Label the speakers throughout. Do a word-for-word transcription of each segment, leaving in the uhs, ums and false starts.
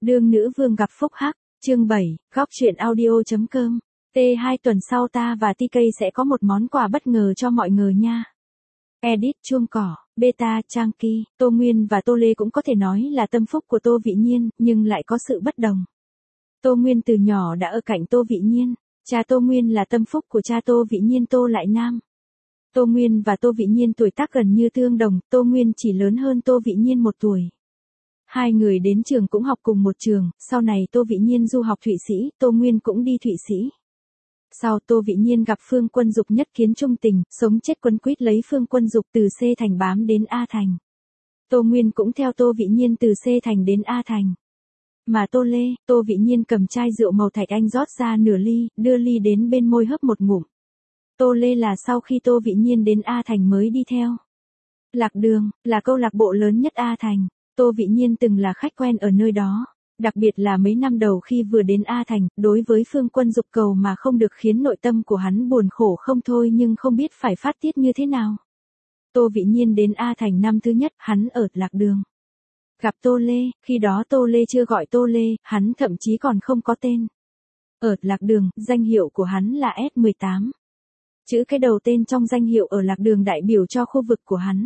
Speaker 1: Đương nữ vương gặp phúc hắc, chương bảy, góc truyện audio.com. T hai tuần sau ta và tê ca sẽ có một món quà bất ngờ cho mọi người nha. Edit chuông cỏ, beta trang kỳ, Tô Nguyên và Tô Lê cũng có thể nói là tâm phúc của Tô Vị Nhiên, nhưng lại có sự bất đồng. Tô Nguyên từ nhỏ đã ở cạnh Tô Vị Nhiên, cha Tô Nguyên là tâm phúc của cha Tô Vị Nhiên Tô Lại Nam. Tô Nguyên và Tô Vị Nhiên tuổi tác gần như tương đồng, Tô Nguyên chỉ lớn hơn Tô Vị Nhiên một tuổi. Hai người đến trường cũng học cùng một trường, sau này Tô Vị Nhiên du học Thụy Sĩ, Tô Nguyên cũng đi Thụy Sĩ. Sau Tô Vị Nhiên gặp Phương Quân Dục nhất kiến trung tình, sống chết quấn quýt lấy Phương Quân Dục từ C thành bám đến A thành. Tô Nguyên cũng theo Tô Vị Nhiên từ C thành đến A thành. Mà Tô Lê, Tô Vị Nhiên cầm chai rượu màu thạch anh rót ra nửa ly, đưa ly đến bên môi hớp một ngụm. Tô Lê là sau khi Tô Vị Nhiên đến A thành mới đi theo. Lạc Đường, là câu lạc bộ lớn nhất A thành. Tô Vị Nhiên từng là khách quen ở nơi đó. Đặc biệt là mấy năm đầu khi vừa đến A thành, đối với Phương Quân Dục cầu mà không được khiến nội tâm của hắn buồn khổ không thôi nhưng không biết phải phát tiết như thế nào. Tô Vị Nhiên đến A thành năm thứ nhất, hắn ở Lạc Đường. Gặp Tô Lê, khi đó Tô Lê chưa gọi Tô Lê, hắn thậm chí còn không có tên. Ở Lạc Đường, danh hiệu của hắn là S mười tám. Chữ cái đầu tên trong danh hiệu ở Lạc Đường đại biểu cho khu vực của hắn.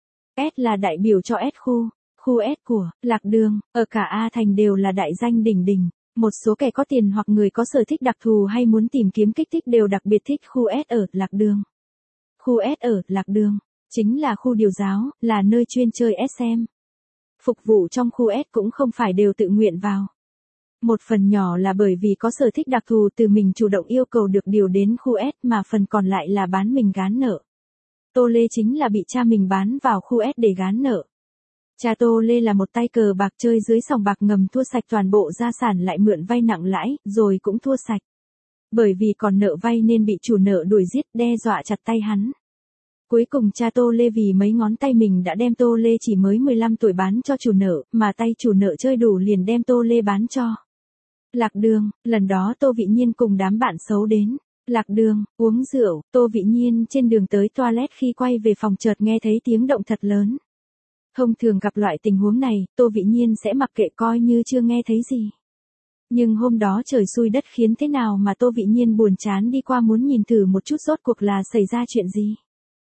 Speaker 1: S là đại biểu cho S khu. Khu S của Lạc Đường, ở cả A thành đều là đại danh đỉnh đỉnh. Một số kẻ có tiền hoặc người có sở thích đặc thù hay muốn tìm kiếm kích thích đều đặc biệt thích khu S ở Lạc Đường. Khu S ở Lạc Đường chính là khu điều giáo, là nơi chuyên chơi ét em. Phục vụ trong khu S cũng không phải đều tự nguyện vào. Một phần nhỏ là bởi vì có sở thích đặc thù từ mình chủ động yêu cầu được điều đến khu S mà phần còn lại là bán mình gán nợ. Tô Lê chính là bị cha mình bán vào khu S để gán nợ. Cha Tô Lê là một tay cờ bạc chơi dưới sòng bạc ngầm thua sạch toàn bộ gia sản lại mượn vay nặng lãi, rồi cũng thua sạch. Bởi vì còn nợ vay nên bị chủ nợ đuổi giết đe dọa chặt tay hắn. Cuối cùng cha Tô Lê vì mấy ngón tay mình đã đem Tô Lê chỉ mới mười lăm tuổi bán cho chủ nợ, mà tay chủ nợ chơi đủ liền đem Tô Lê bán cho. Lạc Đường, lần đó Tô Vị Nhiên cùng đám bạn xấu đến. Lạc Đường, uống rượu, Tô Vị Nhiên trên đường tới toilet khi quay về phòng chợt nghe thấy tiếng động thật lớn. Thông thường gặp loại tình huống này, Tô Vị Nhiên sẽ mặc kệ coi như chưa nghe thấy gì. Nhưng hôm đó trời xui đất khiến thế nào mà Tô Vị Nhiên buồn chán đi qua muốn nhìn thử một chút rốt cuộc là xảy ra chuyện gì.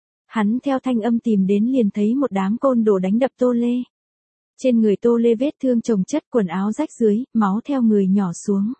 Speaker 1: Hắn theo thanh âm tìm đến liền thấy một đám côn đồ đánh đập Tô Lê. Trên người Tô Lê vết thương chồng chất, quần áo rách dưới, máu theo người nhỏ xuống.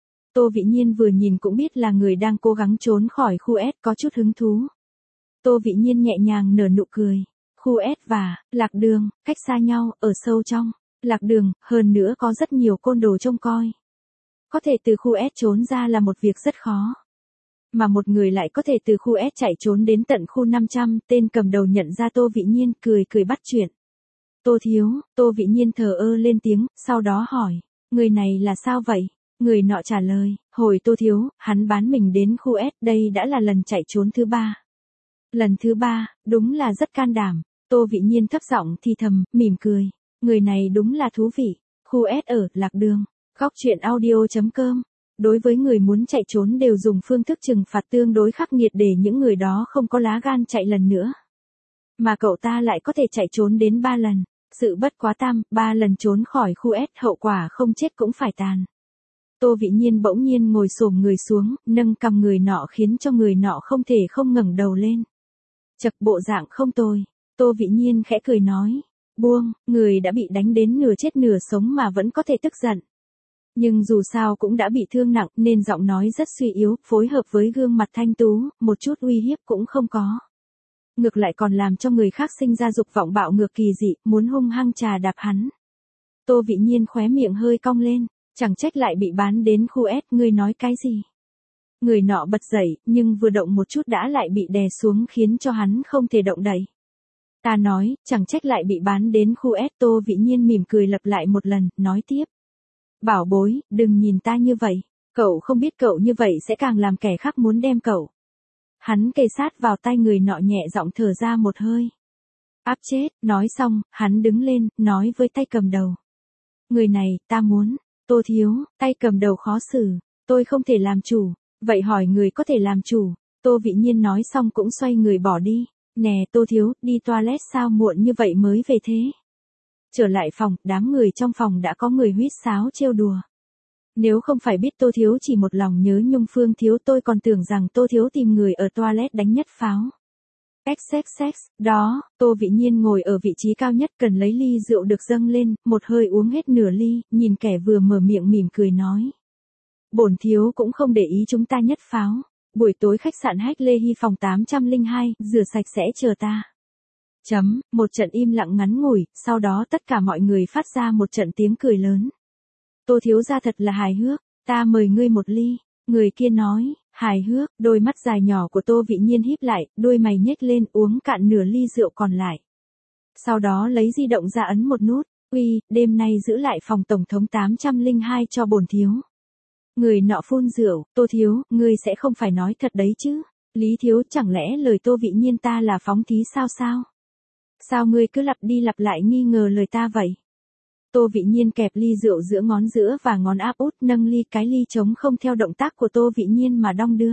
Speaker 1: Tô Vị Nhiên vừa nhìn cũng biết là người đang cố gắng trốn khỏi khu S, có chút hứng thú. Tô Vị Nhiên nhẹ nhàng nở nụ cười. Khu S và Lạc Đường, cách xa nhau, ở sâu trong Lạc Đường, hơn nữa có rất nhiều côn đồ trông coi. Có thể từ khu S trốn ra là một việc rất khó. Mà một người lại có thể từ khu S chạy trốn đến tận khu năm trăm, tên cầm đầu nhận ra Tô Vị Nhiên, cười cười bắt chuyện. Tô thiếu, Tô Vị Nhiên thờ ơ lên tiếng, sau đó hỏi, người này là sao vậy? Người nọ trả lời, hồi Tô thiếu, hắn bán mình đến khu S, đây đã là lần chạy trốn thứ ba. Lần thứ ba, đúng là rất can đảm. Tô Vị Nhiên thấp giọng thì thầm, mỉm cười. Người này đúng là thú vị. Khu S ở Lạc Đường. Góc truyện audio.com. Đối với người muốn chạy trốn đều dùng phương thức trừng phạt tương đối khắc nghiệt để những người đó không có lá gan chạy lần nữa. Mà cậu ta lại có thể chạy trốn đến ba lần. Sự bất quá tam, ba lần trốn khỏi khu S, hậu quả không chết cũng phải tàn. Tô Vị Nhiên bỗng nhiên ngồi xổm người xuống, nâng cằm người nọ khiến cho người nọ không thể không ngẩng đầu lên. Chật, bộ dạng không tồi. Tô Vị Nhiên khẽ cười nói, buông, người đã bị đánh đến nửa chết nửa sống mà vẫn có thể tức giận. Nhưng dù sao cũng đã bị thương nặng nên giọng nói rất suy yếu, phối hợp với gương mặt thanh tú, một chút uy hiếp cũng không có. Ngược lại còn làm cho người khác sinh ra dục vọng bạo ngược kỳ dị, muốn hung hăng trà đạp hắn. Tô Vị Nhiên khóe miệng hơi cong lên, chẳng trách lại bị bán đến khu S, ngươi nói cái gì? Người nọ bật dậy, nhưng vừa động một chút đã lại bị đè xuống khiến cho hắn không thể động đậy. Ta nói, chẳng trách lại bị bán đến khu S. Tô Vị Nhiên mỉm cười lặp lại một lần, nói tiếp. Bảo bối, đừng nhìn ta như vậy. Cậu không biết cậu như vậy sẽ càng làm kẻ khác muốn đem cậu. Hắn kề sát vào tay người nọ nhẹ giọng thở ra một hơi. Áp chết, nói xong, hắn đứng lên, nói với tay cầm đầu. Người này, ta muốn. Tô thiếu, tay cầm đầu khó xử. Tôi không thể làm chủ. Vậy hỏi người có thể làm chủ. Tô Vị Nhiên nói xong cũng xoay người bỏ đi. Nè Tô thiếu, đi toilet sao muộn như vậy mới về thế? Trở lại phòng, đám người trong phòng đã có người huýt sáo trêu đùa. Nếu không phải biết Tô Thiếu chỉ một lòng nhớ nhung Phương Thiếu, tôi còn tưởng rằng Tô Thiếu tìm người ở toilet đánh nhất pháo. Xxx, đó, Tô Vị Nhiên ngồi ở vị trí cao nhất, cần lấy ly rượu được dâng lên, một hơi uống hết nửa ly, nhìn kẻ vừa mở miệng mỉm cười nói. Bổn thiếu cũng không để ý chúng ta nhất pháo. Buổi tối khách sạn Hách Lê Hy phòng tám trăm lẻ hai, rửa sạch sẽ chờ ta. Chấm, một trận im lặng ngắn ngủi, sau đó tất cả mọi người phát ra một trận tiếng cười lớn. Tô thiếu gia thật là hài hước, ta mời ngươi một ly. Người kia nói, hài hước, đôi mắt dài nhỏ của Tô Vị Nhiên híp lại, đôi mày nhếch lên, uống cạn nửa ly rượu còn lại. Sau đó lấy di động ra ấn một nút, uy, đêm nay giữ lại phòng tổng thống tám trăm lẻ hai cho bổn thiếu. Người nọ phun rượu, Tô thiếu, ngươi sẽ không phải nói thật đấy chứ? Lý thiếu, chẳng lẽ lời Tô Vị Nhiên ta là phóng thí sao sao? Sao ngươi cứ lặp đi lặp lại nghi ngờ lời ta vậy? Tô Vị Nhiên kẹp ly rượu giữa ngón giữa và ngón áp út, nâng ly, cái ly trống không theo động tác của Tô Vị Nhiên mà đong đưa.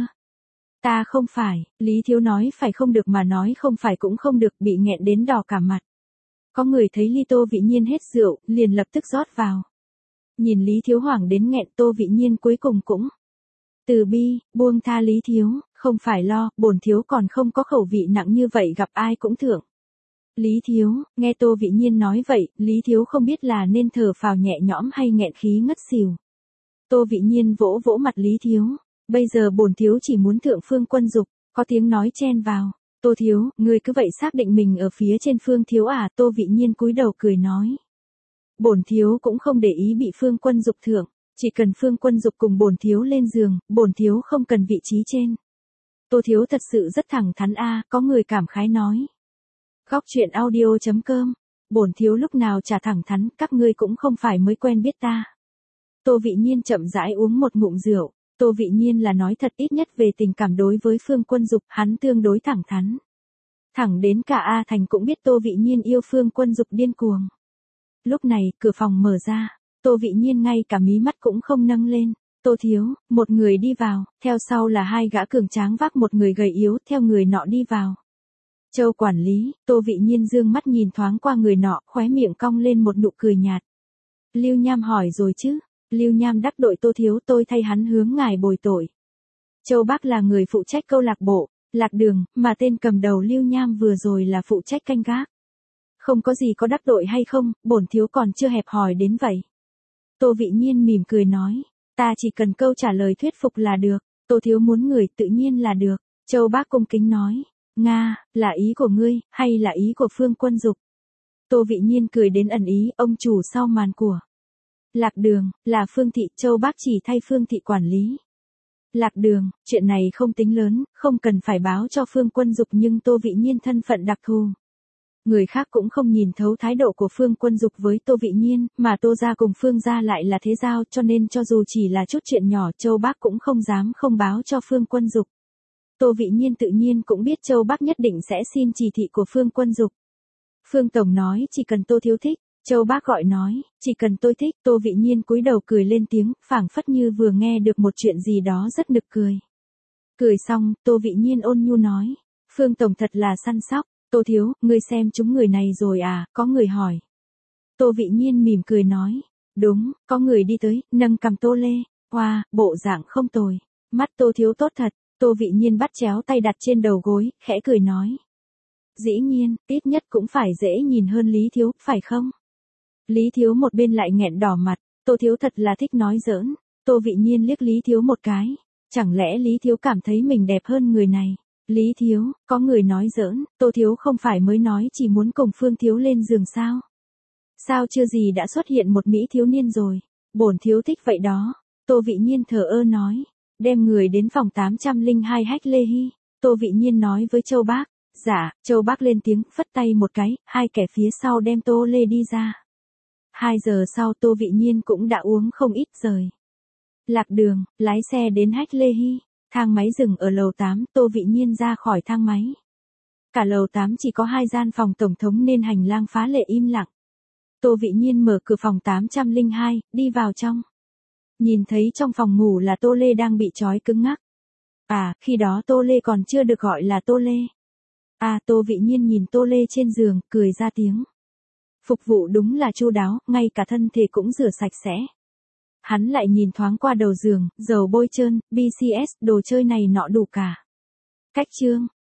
Speaker 1: Ta không phải, Lý thiếu nói phải không được mà nói không phải cũng không được, bị nghẹn đến đỏ cả mặt. Có người thấy ly Tô Vị Nhiên hết rượu, liền lập tức rót vào. Nhìn Lý thiếu hoảng đến nghẹn, Tô Vị Nhiên cuối cùng cũng từ bi, buông tha Lý thiếu, không phải lo, bổn thiếu còn không có khẩu vị nặng như vậy, gặp ai cũng thưởng. Lý thiếu, nghe Tô Vị Nhiên nói vậy, Lý thiếu không biết là nên thở phào nhẹ nhõm hay nghẹn khí ngất xỉu. Tô Vị Nhiên vỗ vỗ mặt Lý thiếu, bây giờ bổn thiếu chỉ muốn thượng Phương Quân Dục. Có tiếng nói chen vào, Tô thiếu, ngươi cứ vậy xác định mình ở phía trên Phương thiếu à? Tô Vị Nhiên cúi đầu cười nói. Bổn thiếu cũng không để ý bị Phương Quân Dục thượng, chỉ cần Phương Quân Dục cùng bổn thiếu lên giường, bổn thiếu không cần vị trí trên. Tô thiếu thật sự rất thẳng thắn a, có người cảm khái nói. Góc truyện audio chấm com, bổn thiếu lúc nào chả thẳng thắn, các ngươi cũng không phải mới quen biết ta. Tô Vị Nhiên chậm rãi uống một ngụm rượu, Tô Vị Nhiên là nói thật, ít nhất về tình cảm đối với Phương Quân Dục, hắn tương đối thẳng thắn. Thẳng đến cả A Thành cũng biết Tô Vị Nhiên yêu Phương Quân Dục điên cuồng. Lúc này, cửa phòng mở ra, Tô Vị Nhiên ngay cả mí mắt cũng không nâng lên. Tô thiếu, một người đi vào, theo sau là hai gã cường tráng vác một người gầy yếu, theo người nọ đi vào. Châu quản lý, Tô Vị Nhiên dương mắt nhìn thoáng qua người nọ, khóe miệng cong lên một nụ cười nhạt. Lưu Nham hỏi rồi chứ? Lưu Nham đắc tội Tô thiếu, tôi thay hắn hướng ngài bồi tội. Châu Bác là người phụ trách câu lạc bộ, Lạc Đường, mà tên cầm đầu Lưu Nham vừa rồi là phụ trách canh gác. Không có gì có đắc tội hay không, bổn thiếu còn chưa hẹp hòi đến vậy. Tô Vị Nhiên mỉm cười nói, ta chỉ cần câu trả lời thuyết phục là được, Tô thiếu muốn người tự nhiên là được. Châu Bác cung kính nói, Nga, là ý của ngươi, hay là ý của Phương Quân Dục? Tô Vị Nhiên cười đến ẩn ý, ông chủ sau màn của Lạc Đường, là Phương Thị, Châu Bác chỉ thay Phương Thị quản lý. Lạc Đường, chuyện này không tính lớn, không cần phải báo cho Phương Quân Dục, nhưng Tô Vị Nhiên thân phận đặc thù. Người khác cũng không nhìn thấu thái độ của Phương Quân Dục với Tô Vị Nhiên, mà Tô gia cùng Phương gia lại là thế giao, cho nên cho dù chỉ là chút chuyện nhỏ, Châu Bác cũng không dám không báo cho Phương Quân Dục. Tô Vị Nhiên tự nhiên cũng biết Châu Bác nhất định sẽ xin chỉ thị của Phương Quân Dục. Phương Tổng nói chỉ cần Tô thiếu thích, Châu Bác gọi nói, chỉ cần tôi thích. Tô Vị Nhiên cúi đầu cười lên tiếng, phảng phất như vừa nghe được một chuyện gì đó rất nực cười. Cười xong, Tô Vị Nhiên ôn nhu nói, Phương Tổng thật là săn sóc. Tô thiếu, ngươi xem chúng người này rồi à? Có người hỏi. Tô Vị Nhiên mỉm cười nói, đúng, có người đi tới, nâng cầm Tô Lê, hoa, wow, bộ dạng không tồi, mắt Tô thiếu tốt thật. Tô Vị Nhiên bắt chéo tay đặt trên đầu gối, khẽ cười nói. Dĩ nhiên, ít nhất cũng phải dễ nhìn hơn Lý thiếu, phải không? Lý thiếu một bên lại nghẹn đỏ mặt, Tô thiếu thật là thích nói giỡn. Tô Vị Nhiên liếc Lý thiếu một cái, chẳng lẽ Lý thiếu cảm thấy mình đẹp hơn người này? Lý thiếu, có người nói giỡn, Tô thiếu không phải mới nói chỉ muốn cùng Phương thiếu lên giường sao? Sao chưa gì đã xuất hiện một mỹ thiếu niên rồi? Bổn thiếu thích vậy đó. Tô Vị Nhiên thờ ơ nói, đem người đến phòng tám trăm lẻ hai Hách Lê Hy. Tô Vị Nhiên nói với Châu Bác, dạ. Châu Bác lên tiếng, phất tay một cái, hai kẻ phía sau đem Tô Lê đi ra. Hai giờ sau Tô Vị Nhiên cũng đã uống không ít rời. Lạc Đường, lái xe đến Hách Lê Hy. Thang máy dừng ở lầu tám, Tô Vị Nhiên ra khỏi thang máy. Cả lầu tám chỉ có hai gian phòng tổng thống nên hành lang phá lệ im lặng. Tô Vị Nhiên mở cửa phòng tám trăm lẻ hai, đi vào trong. Nhìn thấy trong phòng ngủ là Tô Lê đang bị trói cứng ngắc. À, khi đó Tô Lê còn chưa được gọi là Tô Lê. À, Tô Vị Nhiên nhìn Tô Lê trên giường, cười ra tiếng. Phục vụ đúng là chu đáo, ngay cả thân thể cũng rửa sạch sẽ. Hắn lại nhìn thoáng qua đầu giường, dầu bôi trơn, bê xê ét, đồ chơi này nọ đủ cả. Cách chương